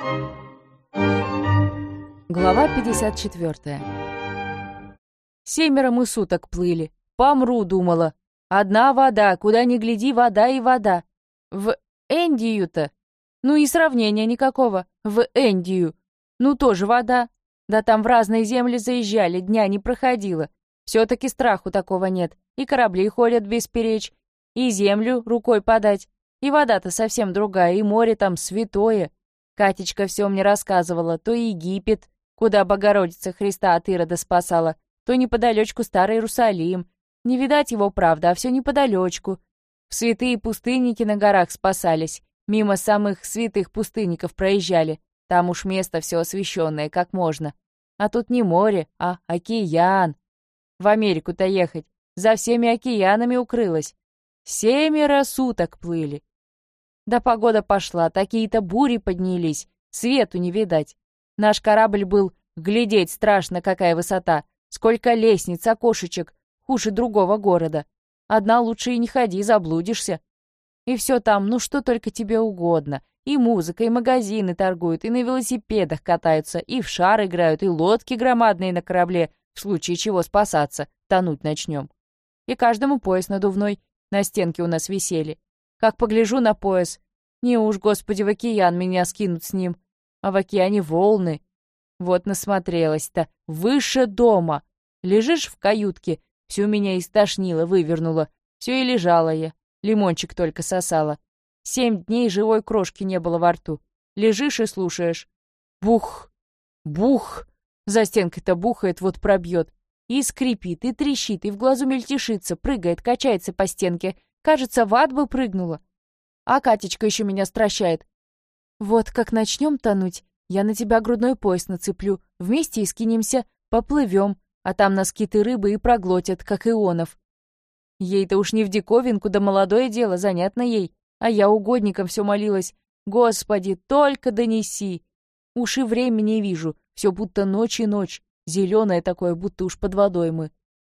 Глава 54. 7 мы суток плыли. Помру, думала. Одна вода, куда ни гляди, вода и вода. В Индию-то. Ну и сравнения никакого. В Индию. Ну тоже вода. Да там в разные земли заезжали, дня не проходило. Все-таки страху такого нет. И корабли ходят бесперечь, и землю рукой подать. И вода-то совсем другая, и море там святое. Катечка все мне рассказывала. То Египет, куда Богородица Христа от Ирода спасала, то неподалечку Старый Иерусалим. Не видать его, правда, а все неподалечку. В святые пустынники на горах спасались. Мимо самых святых пустынников проезжали. Там уж место все освященное, как можно. А тут не море, а океан. В Америку-то ехать. За всеми океанами укрылась. 7 суток плыли. Да погода пошла, такие-то бури поднялись. Свету не видать. Наш корабль был, глядеть страшно, какая высота. Сколько лестниц, окошечек. Хуже другого города. Одна лучше и не ходи, заблудишься. И все там, ну что только тебе угодно. И музыка, и магазины торгуют, и на велосипедах катаются, и в шар играют, и лодки громадные на корабле, в случае чего спасаться, тонуть начнем. И каждому пояс надувной на стенке у нас висели. Как погляжу на пояс, не уж, Господи, в океан меня скинут с ним, а в океане волны. Вот насмотрелась-то, выше дома. Лежишь в каютке, всю меня истошнило, вывернуло, все и лежала я, лимончик только сосала. 7 дней живой крошки не было во рту. Лежишь и слушаешь. Бух, бух, за стенкой-то бухает, вот пробьет. И скрипит, и трещит, и в глазу мельтешится, прыгает, качается по стенке. Кажется, в ад бы прыгнула. А Катечка еще меня стращает. Вот как начнем тонуть, я на тебя грудной пояс нацеплю, вместе и скинемся, поплывем, а там нас киты рыбы и проглотят, как ионов. Ей-то уж не в диковинку, да молодое дело, занятно ей. А я угодникам все молилась. Господи, только донеси. Уж и времени не вижу, все будто ночь и ночь. Зеленое такое, будто уж под водой мы.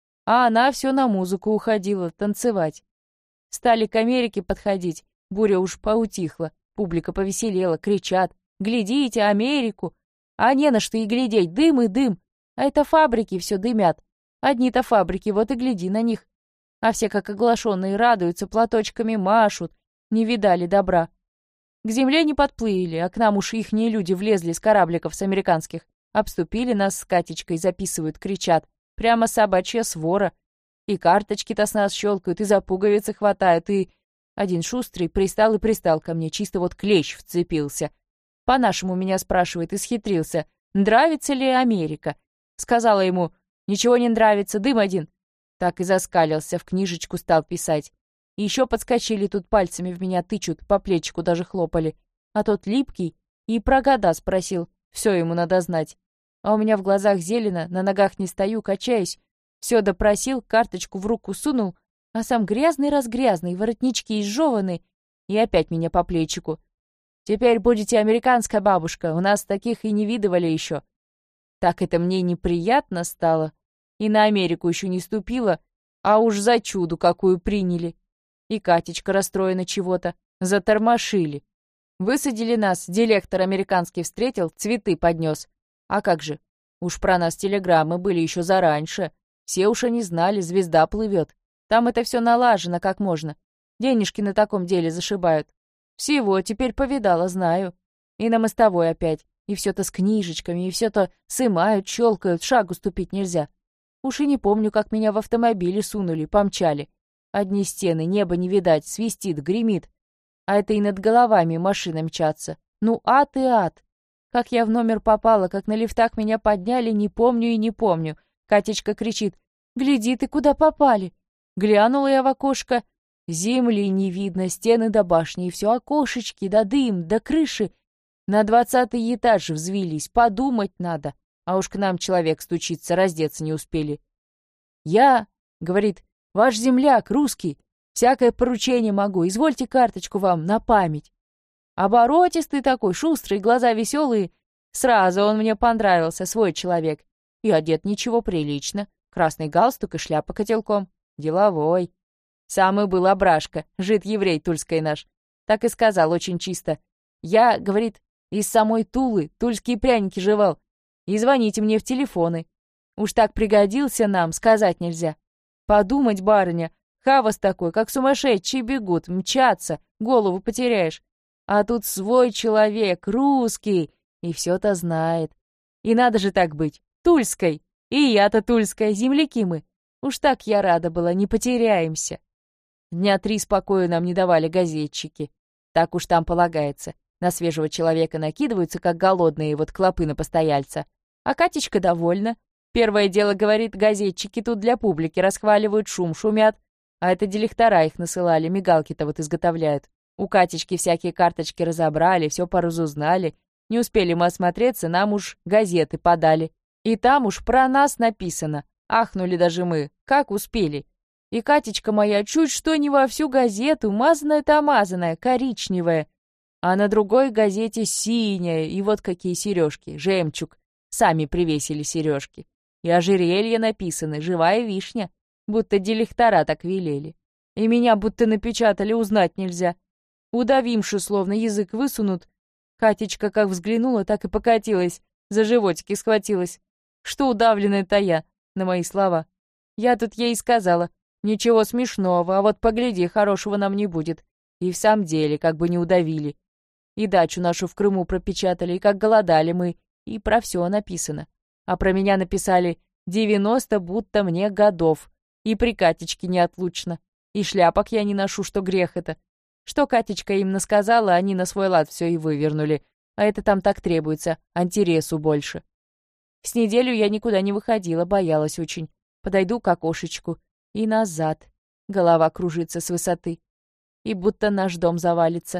А она все на музыку уходила, танцевать. Стали к Америке подходить, буря уж поутихла, публика повеселела, кричат: «Глядите, Америку!» А не на что и глядеть, дым и дым. А это фабрики все дымят. Одни-то фабрики, вот и гляди на них. А все как оглашенные радуются, платочками машут. Не видали добра. К земле не подплыли, а к нам уж ихние люди влезли с корабликов с американских. Обступили нас с Катечкой, записывают, кричат. Прямо собачья свора. И карточки-то с нас щелкают, и за пуговицы хватают, и... Один шустрый пристал и пристал ко мне, чисто вот клещ вцепился. По-нашему меня спрашивает, исхитрился, нравится ли Америка. Сказала ему: «Ничего не нравится, дым один». Так и заскалился, в книжечку стал писать. И еще подскочили тут, пальцами в меня тычут, по плечику даже хлопали. А тот липкий и про года спросил, все ему надо знать. А у меня в глазах зелено, на ногах не стою, качаюсь. Все допросил, карточку в руку сунул, а сам грязный-разгрязный, воротнички изжеваны, и опять меня по плечику. «Теперь будете американская бабушка, у нас таких и не видывали еще». Так это мне неприятно стало. И на Америку еще не ступила, а уж за чуду какую приняли. И Катечка расстроена чего-то. Затормошили. Высадили нас, директор американский встретил, цветы поднес. А как же? Уж про нас телеграммы были еще зараньше. Все уж они знали, звезда плывет. Там это все налажено как можно. Денежки на таком деле зашибают. Всего теперь повидала, знаю. И на мостовой опять. И все-то с книжечками, и все-то сымают, щелкают, шагу ступить нельзя. Уж и не помню, как меня в автомобиле сунули, помчали. Одни стены, небо не видать, свистит, гремит. А это и над головами машины мчатся. Ну, ад и ад. Как я в номер попала, как на лифтах меня подняли, не помню и не помню. Катечка кричит: «Гляди, ты куда попали?» Глянула я в окошко. Земли не видно, стены до башни, и все окошечки, да дым, да крыши. На 20-й этаж взвились, подумать надо. А уж к нам человек стучится, раздеться не успели. «Я, — говорит, — ваш земляк, русский, всякое поручение могу, извольте карточку вам на память». Оборотистый такой, шустрый, глаза веселые. Сразу он мне понравился, свой человек. И одет ничего, прилично. Красный галстук и шляпа котелком. Деловой. Самый был обрашка, жид-еврей тульской наш. Так и сказал очень чисто. «Я, — говорит, Из самой Тулы тульские пряники жевал. И звоните мне в телефоны. Уж так пригодился нам, сказать нельзя. Подумать, барыня, хавас такой, как сумасшедшие бегут, мчатся, голову потеряешь. А тут свой человек, русский, и все-то знает. И надо же так быть, тульской. И я-то тульская, земляки мы. Уж так я рада была, не потеряемся. Дня 3 спокою нам не давали газетчики. Так уж там полагается. На свежего человека накидываются, как голодные, вот клопы на постояльца. А Катечка довольна. Первое дело, говорит, газетчики тут для публики расхваливают, шум шумят. А это дилектора их насылали, мигалки-то вот изготовляют. У Катечки всякие карточки разобрали, все поразузнали. Не успели мы осмотреться, нам уж газеты подали. И там уж про нас написано. Ахнули даже мы, как успели. И Катечка моя чуть что не во всю газету, мазаная-то мазаная, коричневая. А на другой газете синяя, и вот какие сережки, жемчуг. Сами привесили сережки. И ожерелье написано, живая вишня. Будто дилектора так велели. И меня будто напечатали, узнать нельзя. Удавимши, словно язык высунут. Катечка как взглянула, так и покатилась. За животики схватилась. Что удавленная-то я, на мои слова. Я тут ей сказала, ничего смешного, а вот погляди, хорошего нам не будет. И в самом деле, как бы не удавили. И дачу нашу в Крыму пропечатали, и как голодали мы, и про все написано. А про меня написали 90 будто мне годов, и при Катечке неотлучно. И шляпок я не ношу, что грех это. Что Катечка им насказала, они на свой лад все и вывернули. А это там так требуется, антиресу больше. С неделю я никуда не выходила, боялась очень. Подойду к окошечку. И назад. Голова кружится с высоты. И будто наш дом завалится.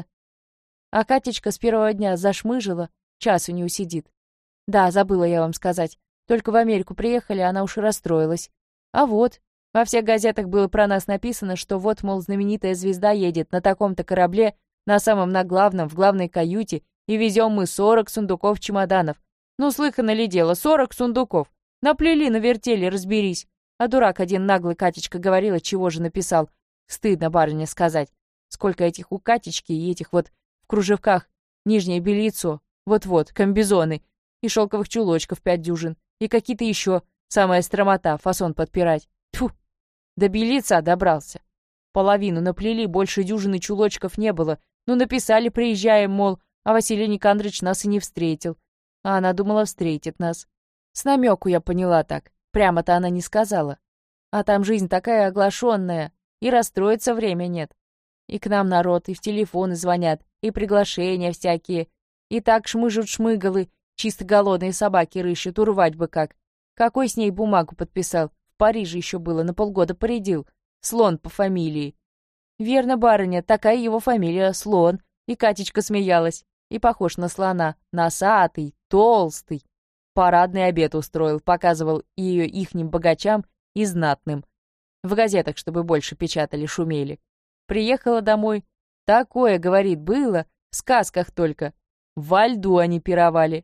А Катечка с первого дня зашмыжила, часу не усидит. Да, забыла я вам сказать. Только в Америку приехали, она уж и расстроилась. А вот, во всех газетах было про нас написано, что вот, мол, знаменитая звезда едет на таком-то корабле, на самом на главном, в главной каюте, и везем мы 40 сундуков чемоданов. Ну, слыхано ли дело, 40 сундуков. Наплели, навертели, разберись. А дурак один наглый Катечка говорила, чего же написал. Стыдно, барыня, сказать. Сколько этих у Катечки и этих вот в кружевках, нижнее бельицо, вот-вот, комбизоны, и шелковых чулочков 5 дюжин, и какие-то еще, самая стромота, фасон подпирать. Тьфу! До бельица добрался. Половину наплели, больше дюжины чулочков не было. Ну, написали, приезжаем, мол, а Василий Никандрович нас и не встретил. А она думала, встретит нас. С намеку я поняла так. Прямо-то она не сказала. А там жизнь такая оглашенная, и расстроиться время нет. И к нам народ, и в телефоны звонят, и приглашения всякие. И так шмыжут шмыгалы, чисто голодные собаки рыщут, урвать бы как. Какой с ней бумагу подписал? В Париже еще было, на полгода поредил. Слон по фамилии. Верно, барыня, такая его фамилия, Слон. И Катечка смеялась. И похож на слона, носатый, толстый. Парадный обед устроил, показывал ее ихним богачам и знатным. В газетах, чтобы больше печатали, шумели. Приехала домой. Такое, говорит, было, в сказках только. Во льду они пировали.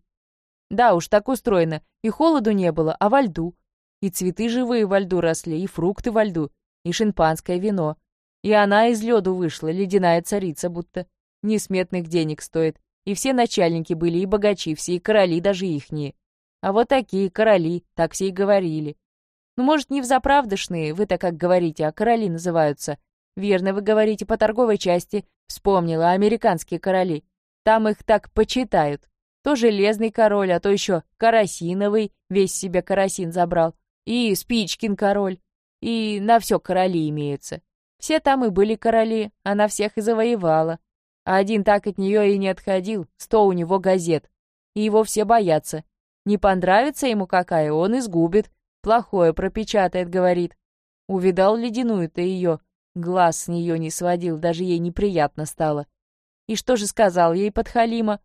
Да уж, так устроено. И холоду не было, а во льду. И цветы живые во льду росли, и фрукты во льду, и шампанское вино. И она из лёду вышла, ледяная царица будто. Несметных денег стоит. И все начальники были, и богачи все, и короли даже ихние. А вот такие короли, так все и говорили. Ну, может, не взаправдышные, вы-то как говорите, а короли называются. Верно, вы говорите по торговой части. Вспомнила, американские короли. Там их так почитают. То железный король, а то еще карасиновый, весь себе карасин забрал. И Спичкин король. И на все короли имеются. Все там и были короли, она всех и завоевала. А один так от нее и не отходил, 100 у него газет. И его все боятся. Не понравится ему какая, он изгубит. Плохое пропечатает, говорит. Увидал ледяную-то ее. Глаз с нее не сводил, даже ей неприятно стало. И что же сказал ей подхалима?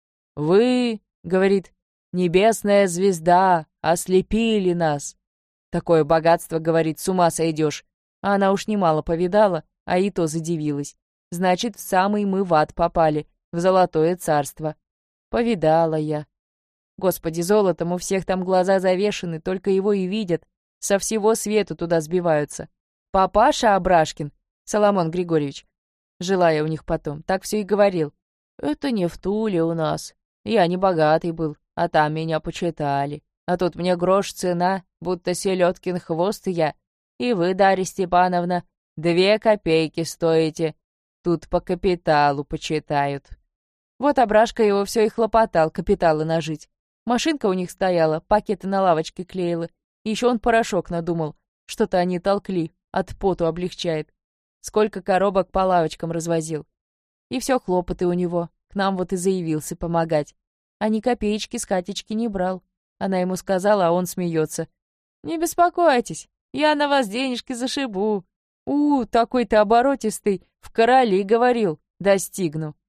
«Вы, — говорит, — небесная звезда, ослепили нас». Такое богатство, говорит, с ума сойдешь. А она уж немало повидала, а и то задивилась. Значит, в самый мы в ад попали, в золотое царство. Повидала я. Господи, золотом у всех там глаза завешены, только его и видят. Со всего свету туда сбиваются. Папаша Абрашкин, Соломон Григорьевич, жила я у них потом, так все и говорил. Это не в Туле у нас, Я не богатый был, а там меня почитали. А тут мне грош цена, будто селедкин хвост я. И вы, Дарья Степановна, 2 копейки стоите. Тут по капиталу почитают. Вот Абрашка его все и хлопотал капиталы нажить. Машинка у них стояла, пакеты на лавочке клеила. Еще он порошок надумал. Что-то они толкли, от поту облегчает. Сколько коробок по лавочкам развозил. И все хлопоты у него. К нам вот и заявился помогать. А ни копеечки с Катечки не брал. Она ему сказала, а он смеется. «Не беспокойтесь, я на вас денежки зашибу. Такой ты оборотистый, в короли говорил, достигну».